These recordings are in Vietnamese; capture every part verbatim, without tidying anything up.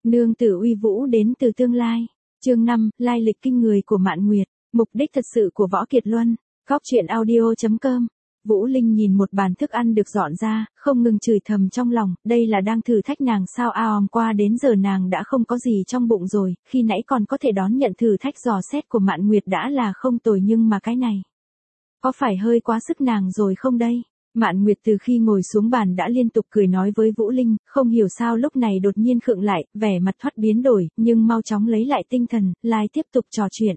Nương tử uy vũ đến từ tương lai. Chương năm, lai lịch kinh người của Mạn Nguyệt. Mục đích thật sự của Võ Kiệt Luân. Góc truyện audio chấm com. Vũ Linh nhìn một bàn thức ăn được dọn ra, không ngừng chửi thầm trong lòng, đây là đang thử thách nàng sao a om qua đến giờ nàng đã không có gì trong bụng rồi, khi nãy còn có thể đón nhận thử thách dò xét của Mạn Nguyệt đã là không tồi nhưng mà cái này. Có phải hơi quá sức nàng rồi không đây? Mạn Nguyệt từ khi ngồi xuống bàn đã liên tục cười nói với Vũ Linh, không hiểu sao lúc này đột nhiên khựng lại, vẻ mặt thoát biến đổi, nhưng mau chóng lấy lại tinh thần, lai tiếp tục trò chuyện.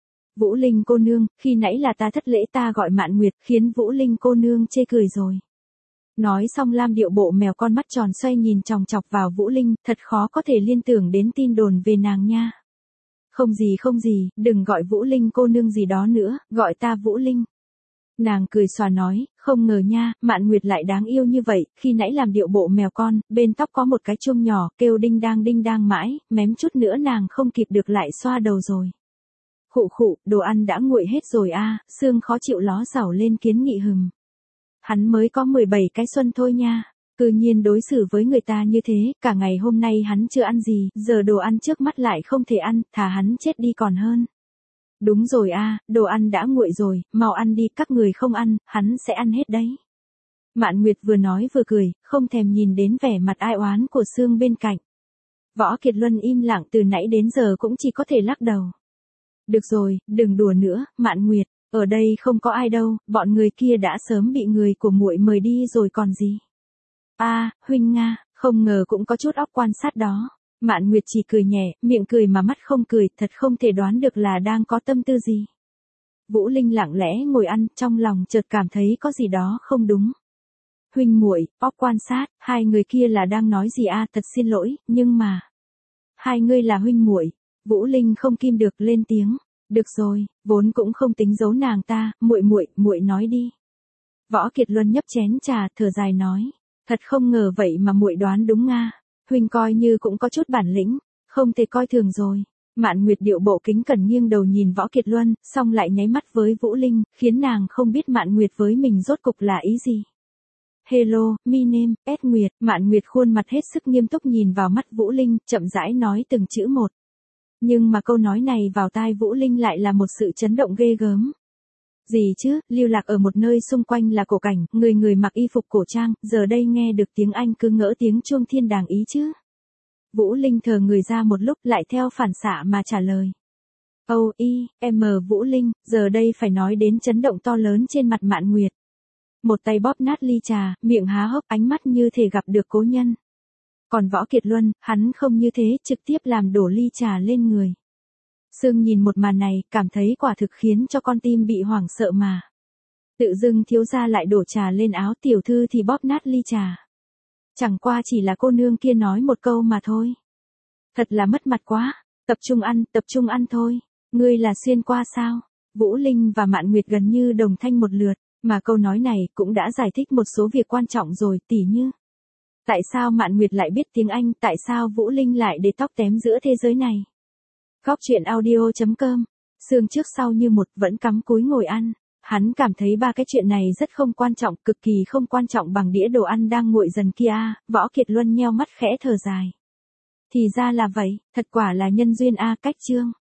Vũ Linh cô nương, khi nãy là ta thất lễ ta gọi Mạn Nguyệt, khiến Vũ Linh cô nương chê cười rồi. Nói xong Lam điệu bộ mèo con mắt tròn xoay nhìn chòng chọc vào Vũ Linh, thật khó có thể liên tưởng đến tin đồn về nàng nha. Không gì không gì, đừng gọi Vũ Linh cô nương gì đó nữa, gọi ta Vũ Linh. Nàng cười xòa nói, không ngờ nha, Mạn Nguyệt lại đáng yêu như vậy, khi nãy làm điệu bộ mèo con, bên tóc có một cái chuông nhỏ, kêu đinh đang đinh đang mãi, mém chút nữa nàng không kịp được lại xoa đầu rồi. Khụ khụ, đồ ăn đã nguội hết rồi a, xương khó chịu ló xảo lên kiến nghị hừm. Hắn mới có mười bảy cái xuân thôi nha, cư nhiên đối xử với người ta như thế, cả ngày hôm nay hắn chưa ăn gì, giờ đồ ăn trước mắt lại không thể ăn, thà hắn chết đi còn hơn. Đúng rồi a, đồ ăn đã nguội rồi, mau ăn đi, các người không ăn, hắn sẽ ăn hết đấy. Mạn Nguyệt vừa nói vừa cười, không thèm nhìn đến vẻ mặt ai oán của Sương bên cạnh. Võ Kiệt Luân im lặng từ nãy đến giờ cũng chỉ có thể lắc đầu. Được rồi, đừng đùa nữa, Mạn Nguyệt, ở đây không có ai đâu, bọn người kia đã sớm bị người của muội mời đi rồi còn gì. A, à, huynh Nga, không ngờ cũng có chút óc quan sát đó. Mạn Nguyệt chỉ cười nhẹ, miệng cười mà mắt không cười, thật không thể đoán được là đang có tâm tư gì. Vũ Linh lặng lẽ ngồi ăn, trong lòng chợt cảm thấy có gì đó không đúng. Huynh muội, óc quan sát, hai người kia là đang nói gì a? À, thật xin lỗi, nhưng mà hai ngươi là huynh muội. Vũ Linh không kim được lên tiếng. Được rồi, vốn cũng không tính giấu nàng ta, muội muội, muội nói đi. Võ Kiệt Luân nhấp chén trà, thở dài nói, thật không ngờ vậy mà muội đoán đúng nga. Huynh coi như cũng có chút bản lĩnh, không thể coi thường rồi. Mạn Nguyệt điệu bộ kính cẩn nghiêng đầu nhìn Võ Kiệt Luân, xong lại nháy mắt với Vũ Linh, khiến nàng không biết Mạn Nguyệt với mình rốt cục là ý gì. Hello, me name, S Nguyệt. Mạn Nguyệt khuôn mặt hết sức nghiêm túc nhìn vào mắt Vũ Linh, chậm rãi nói từng chữ một. Nhưng mà câu nói này vào tai Vũ Linh lại là một sự chấn động ghê gớm. Gì chứ, lưu lạc ở một nơi xung quanh là cổ cảnh, người người mặc y phục cổ trang, giờ đây nghe được tiếng Anh cứ ngỡ tiếng chuông thiên đàng ý chứ. Vũ Linh thờ người ra một lúc lại theo phản xạ mà trả lời. O, I, M Vũ Linh, giờ đây phải nói đến chấn động to lớn trên mặt Mạn Nguyệt. Một tay bóp nát ly trà, miệng há hốc, ánh mắt như thể gặp được cố nhân. Còn Võ Kiệt Luân, hắn không như thế, trực tiếp làm đổ ly trà lên người. Sương nhìn một màn này, cảm thấy quả thực khiến cho con tim bị hoảng sợ mà. Tự dưng thiếu gia lại đổ trà lên áo tiểu thư thì bóp nát ly trà. Chẳng qua chỉ là cô nương kia nói một câu mà thôi. Thật là mất mặt quá, tập trung ăn, tập trung ăn thôi. Ngươi là xuyên qua sao? Vũ Linh và Mạn Nguyệt gần như đồng thanh một lượt, mà câu nói này cũng đã giải thích một số việc quan trọng rồi, tỉ như. Tại sao Mạn Nguyệt lại biết tiếng Anh, tại sao Vũ Linh lại để tóc tém giữa thế giới này? Góc truyện audio chấm com. Sương trước sau như một vẫn cắm cúi ngồi ăn. Hắn cảm thấy ba cái chuyện này rất không quan trọng, cực kỳ không quan trọng bằng đĩa đồ ăn đang nguội dần kia. Võ Kiệt Luân nheo mắt khẽ thở dài. Thì ra là vậy, thật quả là nhân duyên a, cách chương.